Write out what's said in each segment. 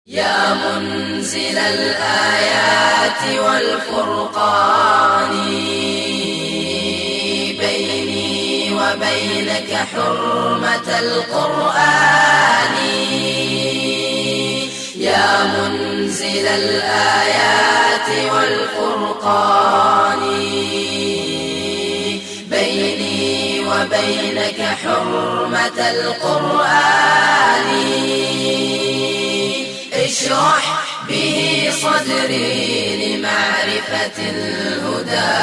يا منزل الآيات والفرقان بيني وبينك حرمة القرآن. يا منزل الآيات والفرقان بيني وبينك حرمة القرآن. اشرح به صدري لمعرفة الهدى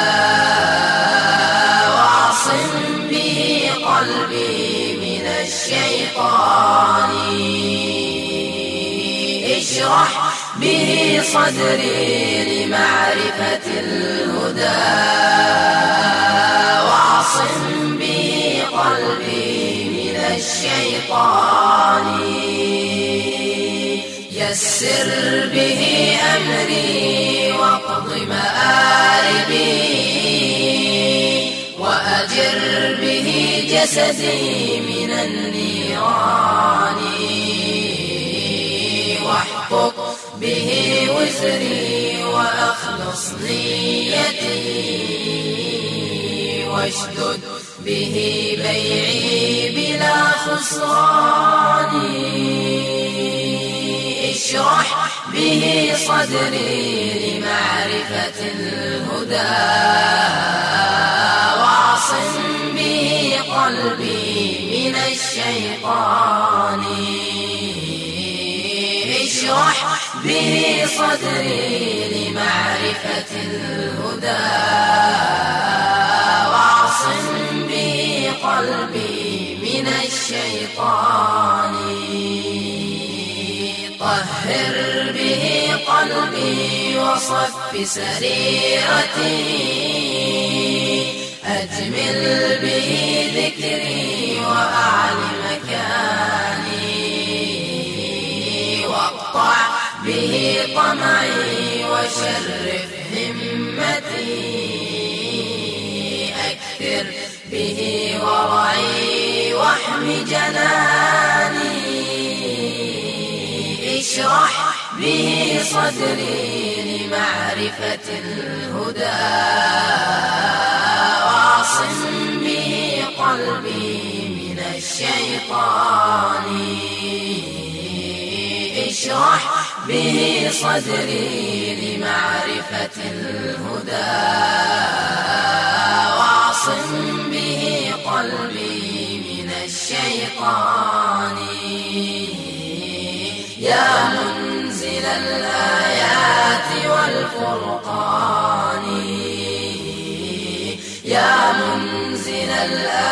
واعصم به قلبي من الشيطان. اشرح به صدري لمعرفة الهدى واعصم به قلبي من الشيطان. يسر به أمري واقض مآربي وأجر به جسدي من النيران. واحقق به وزري وأخلص نيتي واشدد به بيعي بلا خسران. اشرح به صدري لمعرفة الهدى واعصم به قلبي من الشيطان. اشرح به صدري لمعرفة الهدى واعصم به قلبي من الشيطان. طهر به قلبي وصف سريرتي أجمل به ذكري وأعل مكاني واقطع به طمعي وشرف همتي أكثر به ورعي واحم جناني. اشرح به صدري لمعرفة الهدى واعصم به قلبي من الشيطان. اشرح به صدري لمعرفة الهدى واعصم به قلبي من الشيطان. يا منزل الآيات والفرقان يا منزل الآيات